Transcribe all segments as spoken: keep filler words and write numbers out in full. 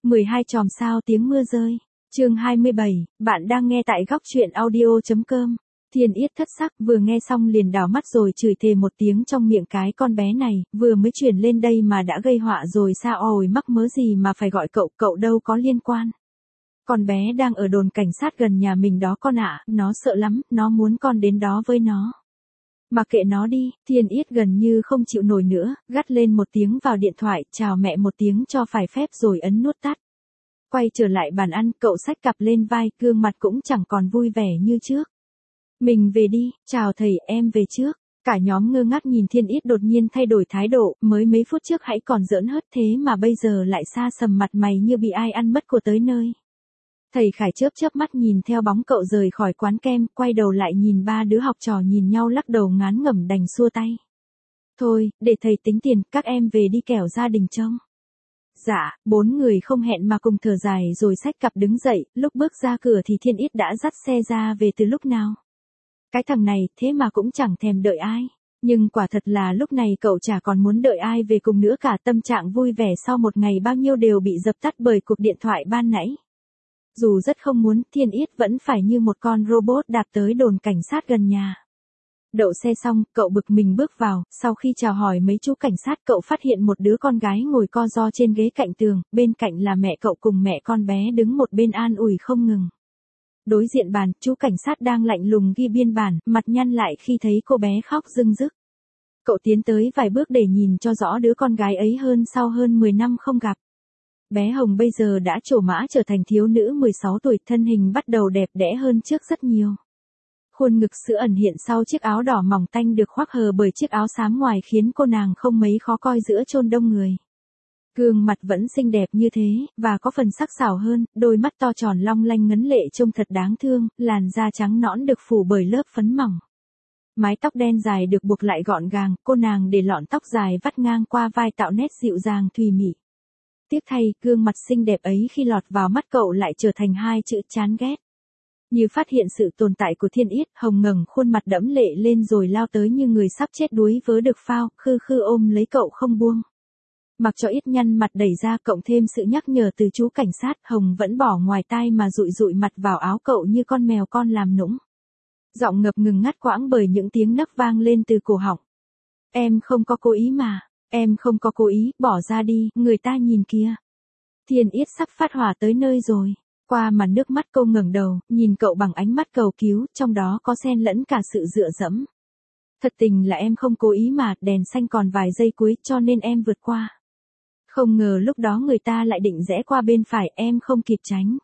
mười hai chòm sao tiếng mưa rơi. Chương hai mươi bảy, bạn đang nghe tại góc truyện audio chấm com. Thiên Yết thất sắc, vừa nghe xong liền đảo mắt rồi chửi thề một tiếng trong miệng cái con bé này, vừa mới chuyển lên đây mà đã gây họa rồi sao ồi mắc mớ gì mà phải gọi cậu, cậu đâu có liên quan. Con bé đang ở đồn cảnh sát gần nhà mình đó con ạ, nó sợ lắm, nó muốn con đến đó với nó. Mà kệ nó đi, Thiên Yết gần như không chịu nổi nữa, gắt lên một tiếng vào điện thoại, chào mẹ một tiếng cho phải phép rồi ấn nút tắt. Quay trở lại bàn ăn, cậu xách cặp lên vai, gương mặt cũng chẳng còn vui vẻ như trước. Mình về đi, chào thầy, em về trước. Cả nhóm ngơ ngác nhìn Thiên Yết đột nhiên thay đổi thái độ, mới mấy phút trước hãy còn giỡn hớt thế mà bây giờ lại xa sầm mặt mày như bị ai ăn mất của tới nơi. Thầy Khải chớp chớp mắt nhìn theo bóng cậu rời khỏi quán kem, quay đầu lại nhìn ba đứa học trò nhìn nhau lắc đầu ngán ngẩm đành xua tay. Thôi, để thầy tính tiền, các em về đi kẻo gia đình trông. Dạ, bốn người không hẹn mà cùng thở dài rồi xách cặp đứng dậy, lúc bước ra cửa thì Thiên Yết đã dắt xe ra về từ lúc nào. Cái thằng này, thế mà cũng chẳng thèm đợi ai. Nhưng quả thật là lúc này cậu chả còn muốn đợi ai về cùng nữa cả, tâm trạng vui vẻ sau một ngày bao nhiêu đều bị dập tắt bởi cuộc điện thoại ban nãy. Dù rất không muốn, Thiên Yết vẫn phải như một con robot đạp tới đồn cảnh sát gần nhà. Đậu xe xong, cậu bực mình bước vào, sau khi chào hỏi mấy chú cảnh sát cậu phát hiện một đứa con gái ngồi co ro trên ghế cạnh tường, bên cạnh là mẹ cậu cùng mẹ con bé đứng một bên an ủi không ngừng. Đối diện bàn, chú cảnh sát đang lạnh lùng ghi biên bản, mặt nhăn lại khi thấy cô bé khóc rưng rức. Cậu tiến tới vài bước để nhìn cho rõ đứa con gái ấy hơn sau hơn mười năm không gặp. Bé Hồng bây giờ đã trổ mã trở thành thiếu nữ mười sáu tuổi, thân hình bắt đầu đẹp đẽ hơn trước rất nhiều. Khuôn ngực sữa ẩn hiện sau chiếc áo đỏ mỏng tanh được khoác hờ bởi chiếc áo xám ngoài khiến cô nàng không mấy khó coi giữa chôn đông người. Gương mặt vẫn xinh đẹp như thế, và có phần sắc sảo hơn, đôi mắt to tròn long lanh ngấn lệ trông thật đáng thương, làn da trắng nõn được phủ bởi lớp phấn mỏng. Mái tóc đen dài được buộc lại gọn gàng, cô nàng để lọn tóc dài vắt ngang qua vai tạo nét dịu dàng thùy mị. Tiếc thay, gương mặt xinh đẹp ấy khi lọt vào mắt cậu lại trở thành hai chữ chán ghét. Như phát hiện sự tồn tại của Thiên Yết, Hồng ngẩng khuôn mặt đẫm lệ lên rồi lao tới như người sắp chết đuối vớ được phao, khư khư ôm lấy cậu không buông. Mặc cho Yết nhăn mặt đẩy ra cộng thêm sự nhắc nhở từ chú cảnh sát, Hồng vẫn bỏ ngoài tai mà dụi dụi mặt vào áo cậu như con mèo con làm nũng. Giọng ngập ngừng ngắt quãng bởi những tiếng nấc vang lên từ cổ họng. Em không có cố ý mà, em không có cố ý, bỏ ra đi, người ta nhìn kìa. Thiên Yết sắp phát hỏa tới nơi rồi. Qua màn nước mắt cô ngẩng đầu, nhìn cậu bằng ánh mắt cầu cứu, trong đó có xen lẫn cả sự dựa dẫm. Thật tình là em không cố ý mà, đèn xanh còn vài giây cuối cho nên em vượt qua. Không ngờ lúc đó người ta lại định rẽ qua bên phải, em không kịp tránh.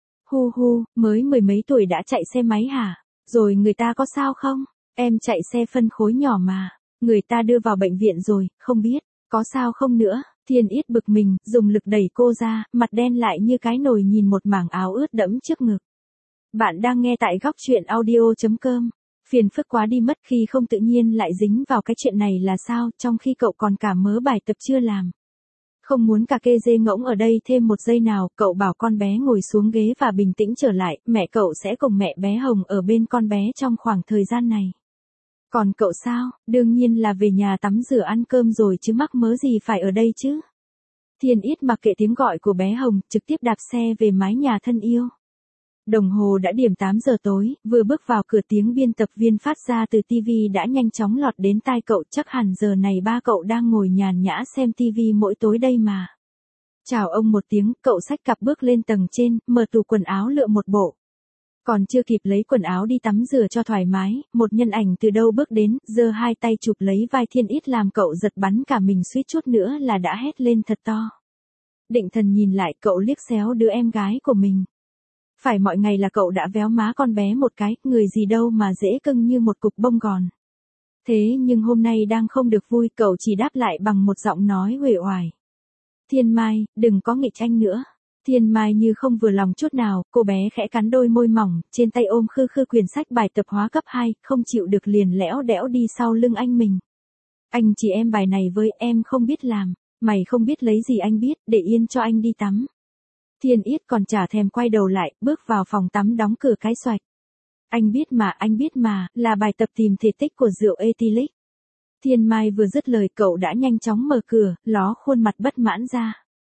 Hu hu, mới mười mấy tuổi đã chạy xe máy hả? Rồi người ta có sao không? Em chạy xe phân khối nhỏ mà. Người ta đưa vào bệnh viện rồi, không biết, có sao không nữa. Thiên Yết bực mình, dùng lực đẩy cô ra, mặt đen lại như cái nồi nhìn một mảng áo ướt đẫm trước ngực. Bạn đang nghe tại góc truyện audio chấm com. Phiền phức quá đi mất khi không tự nhiên lại dính vào cái chuyện này là sao, trong khi cậu còn cả mớ bài tập chưa làm. Không muốn cà kê dê ngỗng ở đây thêm một giây nào, cậu bảo con bé ngồi xuống ghế và bình tĩnh trở lại, mẹ cậu sẽ cùng mẹ bé Hồng ở bên con bé trong khoảng thời gian này. Còn cậu sao, đương nhiên là về nhà tắm rửa ăn cơm rồi chứ mắc mớ gì phải ở đây chứ. Thiên Yết mặc kệ tiếng gọi của bé Hồng, trực tiếp đạp xe về mái nhà thân yêu. Đồng hồ đã điểm tám giờ tối, vừa bước vào cửa tiếng biên tập viên phát ra từ tivi đã nhanh chóng lọt đến tai cậu, chắc hẳn giờ này ba cậu đang ngồi nhàn nhã xem tivi mỗi tối đây mà. Chào ông một tiếng, cậu xách cặp bước lên tầng trên, mở tủ quần áo lựa một bộ. Còn chưa kịp lấy quần áo đi tắm rửa cho thoải mái, một nhân ảnh từ đâu bước đến, giơ hai tay chụp lấy vai Thiên Yết làm cậu giật bắn cả mình suýt chút nữa là đã hét lên thật to. Định thần nhìn lại, cậu liếc xéo đứa em gái của mình. Phải mọi ngày là cậu đã véo má con bé một cái, người gì đâu mà dễ cưng như một cục bông gòn. Thế nhưng hôm nay đang không được vui, cậu chỉ đáp lại bằng một giọng nói uể oải. Thiên Mai, đừng có nghịch anh nữa. Thiên Mai như không vừa lòng chút nào, cô bé khẽ cắn đôi môi mỏng, trên tay ôm khư khư quyển sách bài tập hóa cấp hai, không chịu được liền lẽo đẽo đi sau lưng anh mình. Anh chỉ em bài này với em không biết làm, mày không biết lấy gì anh biết, để yên cho anh đi tắm. Thiên Yết còn chả thèm quay đầu lại, bước vào phòng tắm đóng cửa cái xoạch. Anh biết mà, anh biết mà, là bài tập tìm thể tích của rượu ethylic. Thiên Mai vừa dứt lời cậu đã nhanh chóng mở cửa, ló khuôn mặt bất mãn ra.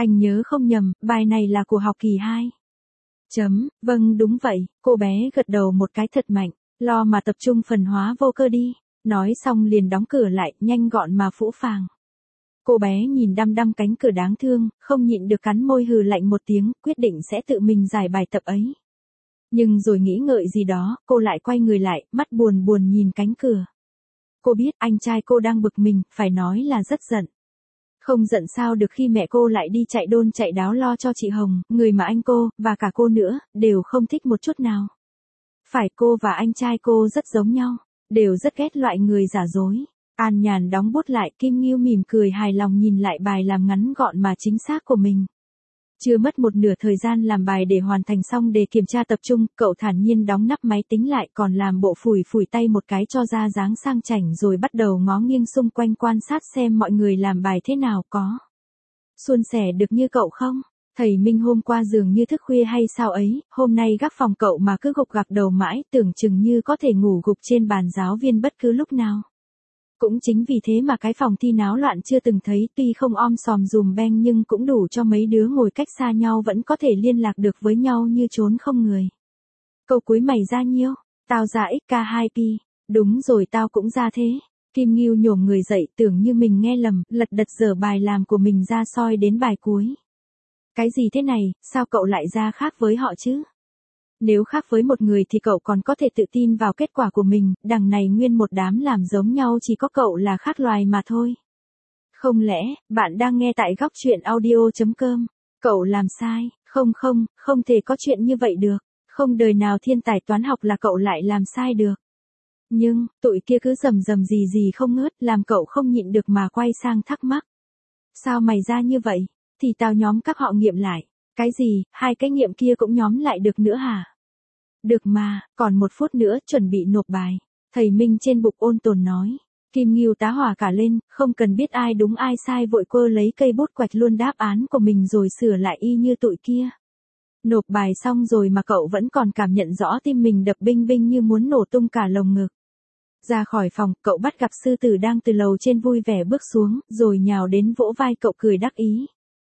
Anh nhớ không nhầm, bài này là của học kỳ hai. Chấm, vâng đúng vậy, cô bé gật đầu một cái thật mạnh, lo mà tập trung phần hóa vô cơ đi. Nói xong liền đóng cửa lại, nhanh gọn mà phũ phàng. Cô bé nhìn đăm đăm cánh cửa đáng thương, không nhịn được cắn môi hừ lạnh một tiếng, quyết định sẽ tự mình giải bài tập ấy. Nhưng rồi nghĩ ngợi gì đó, cô lại quay người lại, mắt buồn buồn nhìn cánh cửa. Cô biết anh trai cô đang bực mình, phải nói là rất giận. Không giận sao được khi mẹ cô lại đi chạy đôn chạy đáo lo cho chị Hồng, người mà anh cô, và cả cô nữa, đều không thích một chút nào. Phải, cô và anh trai cô rất giống nhau, đều rất ghét loại người giả dối. An Nhàn đóng bút lại, Kim Ngưu mỉm cười hài lòng nhìn lại bài làm ngắn gọn mà chính xác của mình. Chưa mất một nửa thời gian làm bài để hoàn thành xong đề kiểm tra tập trung, cậu thản nhiên đóng nắp máy tính lại, còn làm bộ phủi phủi tay một cái cho ra dáng sang chảnh, rồi bắt đầu ngó nghiêng xung quanh quan sát xem mọi người làm bài thế nào. Có suôn sẻ được như cậu không? Thầy Minh hôm qua dường như thức khuya hay sao ấy, hôm nay gác phòng cậu mà cứ gục gặc đầu mãi, tưởng chừng như có thể ngủ gục trên bàn giáo viên bất cứ lúc nào. Cũng chính vì thế mà cái phòng thi náo loạn chưa từng thấy, tuy không om sòm dùm beng nhưng cũng đủ cho mấy đứa ngồi cách xa nhau vẫn có thể liên lạc được với nhau như trốn không người. Câu cuối mày ra nhiêu? Tao ra ích ca hai pi. Đúng rồi, tao cũng ra thế. Kim Ngưu nhổm người dậy, tưởng như mình nghe lầm, lật đật dở bài làm của mình ra soi đến bài cuối. Cái gì thế này, sao cậu lại ra khác với họ chứ? Nếu khác với một người thì cậu còn có thể tự tin vào kết quả của mình, đằng này nguyên một đám làm giống nhau, chỉ có cậu là khác loài mà thôi. Không lẽ, bạn đang nghe tại góc truyện audio chấm com, cậu làm sai, không không, không thể có chuyện như vậy được, không đời nào thiên tài toán học là cậu lại làm sai được. Nhưng, tụi kia cứ rầm rầm gì gì không ngớt, làm cậu không nhịn được mà quay sang thắc mắc. Sao mày ra như vậy? Thì tao nhóm các họ nghiệm lại. Cái gì, hai cái nghiệm kia cũng nhóm lại được nữa hả? Được mà, còn một phút nữa chuẩn bị nộp bài. Thầy Minh trên bục ôn tồn nói. Kim Ngưu tá hỏa cả lên, không cần biết ai đúng ai sai vội quơ lấy cây bút quạch luôn đáp án của mình rồi sửa lại y như tụi kia. Nộp bài xong rồi mà cậu vẫn còn cảm nhận rõ tim mình đập binh binh như muốn nổ tung cả lồng ngực. Ra khỏi phòng, cậu bắt gặp sư tử đang từ lầu trên vui vẻ bước xuống, rồi nhào đến vỗ vai cậu cười đắc ý.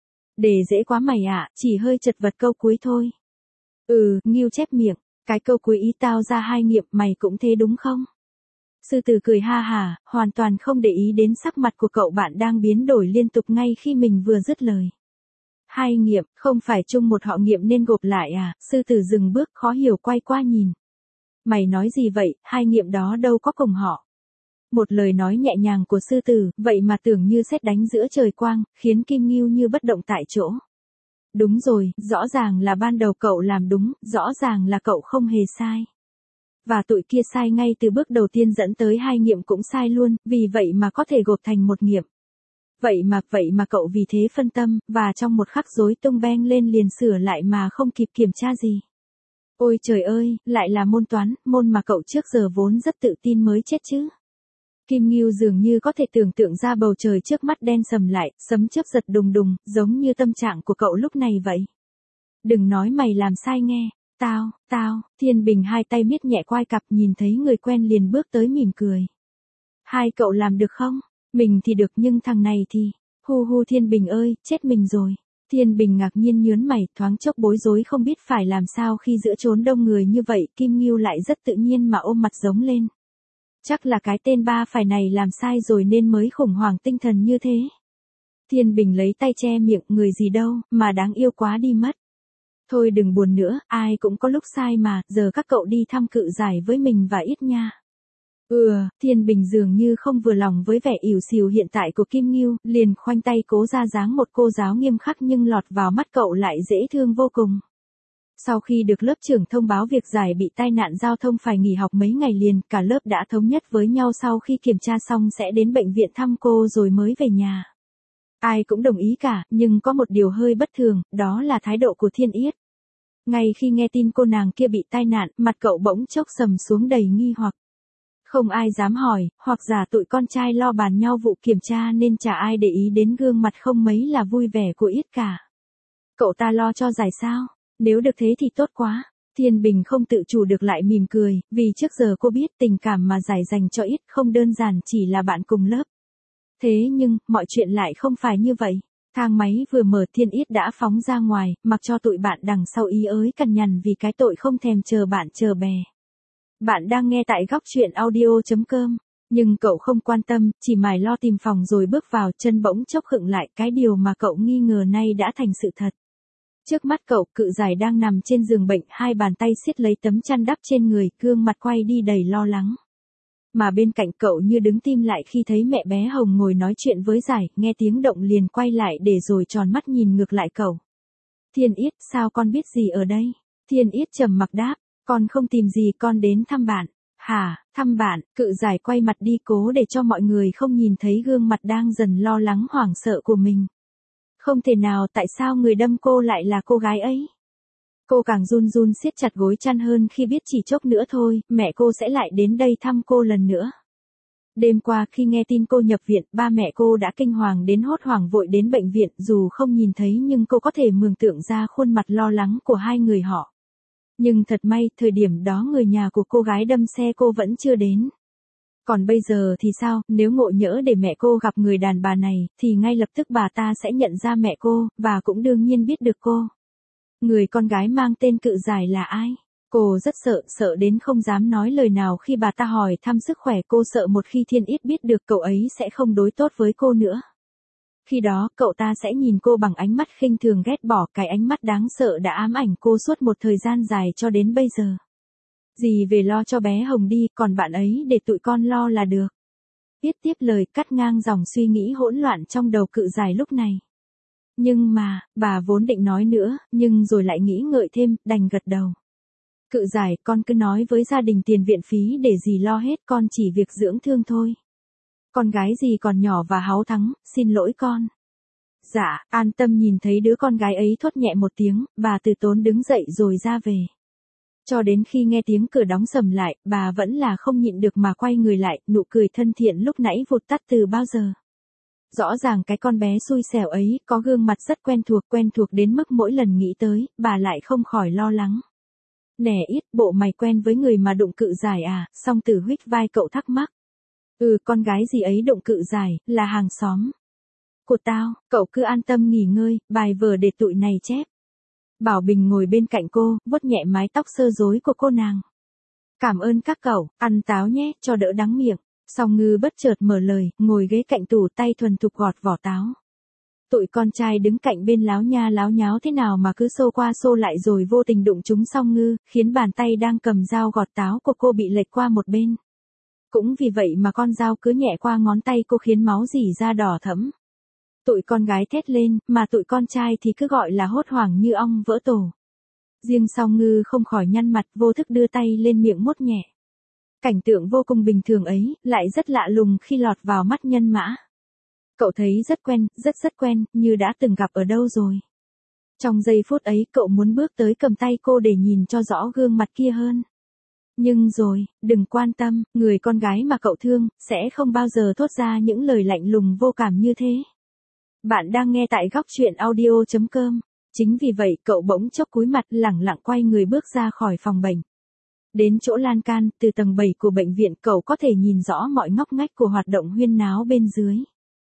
Đề dễ quá mày ạ, chỉ hơi chật vật câu cuối thôi. Ừ, Ngưu chép miệng, cái câu cuối ý tao ra hai nghiệm, mày cũng thế đúng không? Sư tử cười ha hả, hoàn toàn không để ý đến sắc mặt của cậu bạn đang biến đổi liên tục ngay khi mình vừa dứt lời. Hai nghiệm, không phải chung một họ nghiệm nên gộp lại à? Sư tử dừng bước khó hiểu quay qua nhìn. Mày nói gì vậy, hai nghiệm đó đâu có cùng họ. Một lời nói nhẹ nhàng của sư tử, vậy mà tưởng như sét đánh giữa trời quang, khiến Kim Ngưu như bất động tại chỗ. Đúng rồi, rõ ràng là ban đầu cậu làm đúng, rõ ràng là cậu không hề sai. Và tụi kia sai ngay từ bước đầu tiên dẫn tới hai nghiệm cũng sai luôn, vì vậy mà có thể gộp thành một nghiệm. Vậy mà, vậy mà cậu vì thế phân tâm, và trong một khắc rối tung beng lên liền sửa lại mà không kịp kiểm tra gì. Ôi trời ơi, lại là môn toán, môn mà cậu trước giờ vốn rất tự tin mới chết chứ. Kim Ngưu dường như có thể tưởng tượng ra bầu trời trước mắt đen sầm lại, sấm chớp giật đùng đùng, giống như tâm trạng của cậu lúc này vậy. Đừng nói mày làm sai nghe, tao, tao, Thiên Bình hai tay miết nhẹ quai cặp nhìn thấy người quen liền bước tới mỉm cười. Hai cậu làm được không? Mình thì được nhưng thằng này thì, hu hu Thiên Bình ơi, chết mình rồi. Thiên Bình ngạc nhiên nhớn mày, thoáng chốc bối rối không biết phải làm sao khi giữa chốn đông người như vậy, Kim Ngưu lại rất tự nhiên mà ôm mặt giống lên. Chắc là cái tên ba phải này làm sai rồi nên mới khủng hoảng tinh thần như thế. Thiên Bình lấy tay che miệng, người gì đâu, mà đáng yêu quá đi mất. Thôi đừng buồn nữa, ai cũng có lúc sai mà, giờ các cậu đi thăm cự giải với mình và ít nha. Ừ, Thiên Bình dường như không vừa lòng với vẻ ỉu xìu hiện tại của Kim Ngưu, liền khoanh tay cố ra dáng một cô giáo nghiêm khắc nhưng lọt vào mắt cậu lại dễ thương vô cùng. Sau khi được lớp trưởng thông báo việc giải bị tai nạn giao thông phải nghỉ học mấy ngày liền, cả lớp đã thống nhất với nhau sau khi kiểm tra xong sẽ đến bệnh viện thăm cô rồi mới về nhà. Ai cũng đồng ý cả, nhưng có một điều hơi bất thường, đó là thái độ của Thiên Yết. Ngay khi nghe tin cô nàng kia bị tai nạn, mặt cậu bỗng chốc sầm xuống đầy nghi hoặc. Không ai dám hỏi, hoặc giả tụi con trai lo bàn nhau vụ kiểm tra nên chả ai để ý đến gương mặt không mấy là vui vẻ của Yết cả. Cậu ta lo cho giải sao? Nếu được thế thì tốt quá. Thiên Bình không tự chủ được lại mỉm cười, vì trước giờ cô biết tình cảm mà giải dành cho Yết không đơn giản chỉ là bạn cùng lớp. Thế nhưng, mọi chuyện lại không phải như vậy. Thang máy vừa mở Thiên Yết đã phóng ra ngoài, mặc cho tụi bạn đằng sau ý ới cằn nhằn vì cái tội không thèm chờ bạn chờ bè. Bạn đang nghe tại góc chuyện audio chấm com. Nhưng cậu không quan tâm, chỉ mải lo tìm phòng rồi bước vào, chân bỗng chốc khựng lại, cái điều mà cậu nghi ngờ nay đã thành sự thật. Trước mắt cậu, cự giải đang nằm trên giường bệnh, hai bàn tay siết lấy tấm chăn đắp trên người, gương mặt quay đi đầy lo lắng. Mà bên cạnh cậu như đứng tim lại khi thấy mẹ bé Hồng ngồi nói chuyện với giải, nghe tiếng động liền quay lại để rồi tròn mắt nhìn ngược lại cậu. Thiên Yết, sao con biết gì ở đây? Thiên Yết trầm mặc đáp, con không tìm gì, con đến thăm bạn. Hả, thăm bạn? Cự giải quay mặt đi cố để cho mọi người không nhìn thấy gương mặt đang dần lo lắng hoảng sợ của mình. Không thể nào, tại sao người đâm cô lại là cô gái ấy? Cô càng run run siết chặt gối chăn hơn khi biết chỉ chốc nữa thôi, mẹ cô sẽ lại đến đây thăm cô lần nữa. Đêm qua khi nghe tin cô nhập viện, ba mẹ cô đã kinh hoàng đến hốt hoảng vội đến bệnh viện, dù không nhìn thấy nhưng cô có thể mường tượng ra khuôn mặt lo lắng của hai người họ. Nhưng thật may, thời điểm đó người nhà của cô gái đâm xe cô vẫn chưa đến. Còn bây giờ thì sao, nếu ngộ nhỡ để mẹ cô gặp người đàn bà này, thì ngay lập tức bà ta sẽ nhận ra mẹ cô, và cũng đương nhiên biết được cô. Người con gái mang tên Cự Giải là ai? Cô rất sợ, sợ đến không dám nói lời nào khi bà ta hỏi thăm sức khỏe, cô sợ một khi Thiên Yết biết được cậu ấy sẽ không đối tốt với cô nữa. Khi đó, cậu ta sẽ nhìn cô bằng ánh mắt khinh thường ghét bỏ, cái ánh mắt đáng sợ đã ám ảnh cô suốt một thời gian dài cho đến bây giờ. Dì về lo cho bé Hồng đi, còn bạn ấy để tụi con lo là được. Viết tiếp lời cắt ngang dòng suy nghĩ hỗn loạn trong đầu Cự Giải lúc này. Nhưng mà, bà vốn định nói nữa, nhưng rồi lại nghĩ ngợi thêm, đành gật đầu. Cự Giải, con cứ nói với gia đình tiền viện phí để dì lo hết, con chỉ việc dưỡng thương thôi. Con gái dì còn nhỏ và háu thắng, xin lỗi con. Dạ, an tâm. Nhìn thấy đứa con gái ấy thốt nhẹ một tiếng, bà từ tốn đứng dậy rồi ra về. Cho đến khi nghe tiếng cửa đóng sầm lại, bà vẫn là không nhịn được mà quay người lại, nụ cười thân thiện lúc nãy vụt tắt từ bao giờ. Rõ ràng cái con bé xui xẻo ấy, có gương mặt rất quen thuộc, quen thuộc đến mức mỗi lần nghĩ tới, bà lại không khỏi lo lắng. Nè Yết, bộ mày quen với người mà đụng Cự Giải à? Song Tử huých vai cậu thắc mắc. Ừ, con gái gì ấy đụng Cự Giải, là hàng xóm của tao, cậu cứ an tâm nghỉ ngơi, bài vở để tụi này chép. Bảo Bình ngồi bên cạnh cô, vuốt nhẹ mái tóc sơ rối của cô nàng. Cảm ơn các cậu, ăn táo nhé, cho đỡ đắng miệng. Song Ngư bất chợt mở lời, ngồi ghế cạnh tủ, tay thuần thục gọt vỏ táo. Tụi con trai đứng cạnh bên láo nha láo nháo thế nào mà cứ xô qua xô lại rồi vô tình đụng trúng Song Ngư, khiến bàn tay đang cầm dao gọt táo của cô bị lệch qua một bên. Cũng vì vậy mà con dao cứ nhẹ qua ngón tay cô khiến máu rỉ ra đỏ thẫm. Tụi con gái thét lên, mà tụi con trai thì cứ gọi là hốt hoảng như ong vỡ tổ. Riêng Song Ngư không khỏi nhăn mặt, vô thức đưa tay lên miệng mốt nhẹ. Cảnh tượng vô cùng bình thường ấy, lại rất lạ lùng khi lọt vào mắt Nhân Mã. Cậu thấy rất quen, rất rất quen, như đã từng gặp ở đâu rồi. Trong giây phút ấy cậu muốn bước tới cầm tay cô để nhìn cho rõ gương mặt kia hơn. Nhưng rồi, đừng quan tâm, người con gái mà cậu thương, sẽ không bao giờ thốt ra những lời lạnh lùng vô cảm như thế. Bạn đang nghe tại góc chuyện audio chấm com. Chính vì vậy cậu bỗng chốc cúi mặt lẳng lặng quay người bước ra khỏi phòng bệnh. Đến chỗ lan can, từ tầng bảy của bệnh viện cậu có thể nhìn rõ mọi ngóc ngách của hoạt động huyên náo bên dưới.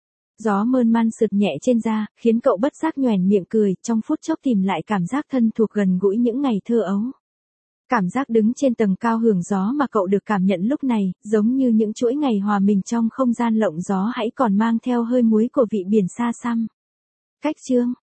Gió mơn man sượt nhẹ trên da, khiến cậu bất giác nhoẻn miệng cười, trong phút chốc tìm lại cảm giác thân thuộc gần gũi những ngày thơ ấu. Cảm giác đứng trên tầng cao hưởng gió mà cậu được cảm nhận lúc này, giống như những chuỗi ngày hòa mình trong không gian lộng gió hãy còn mang theo hơi muối của vị biển xa xăm. Cách chương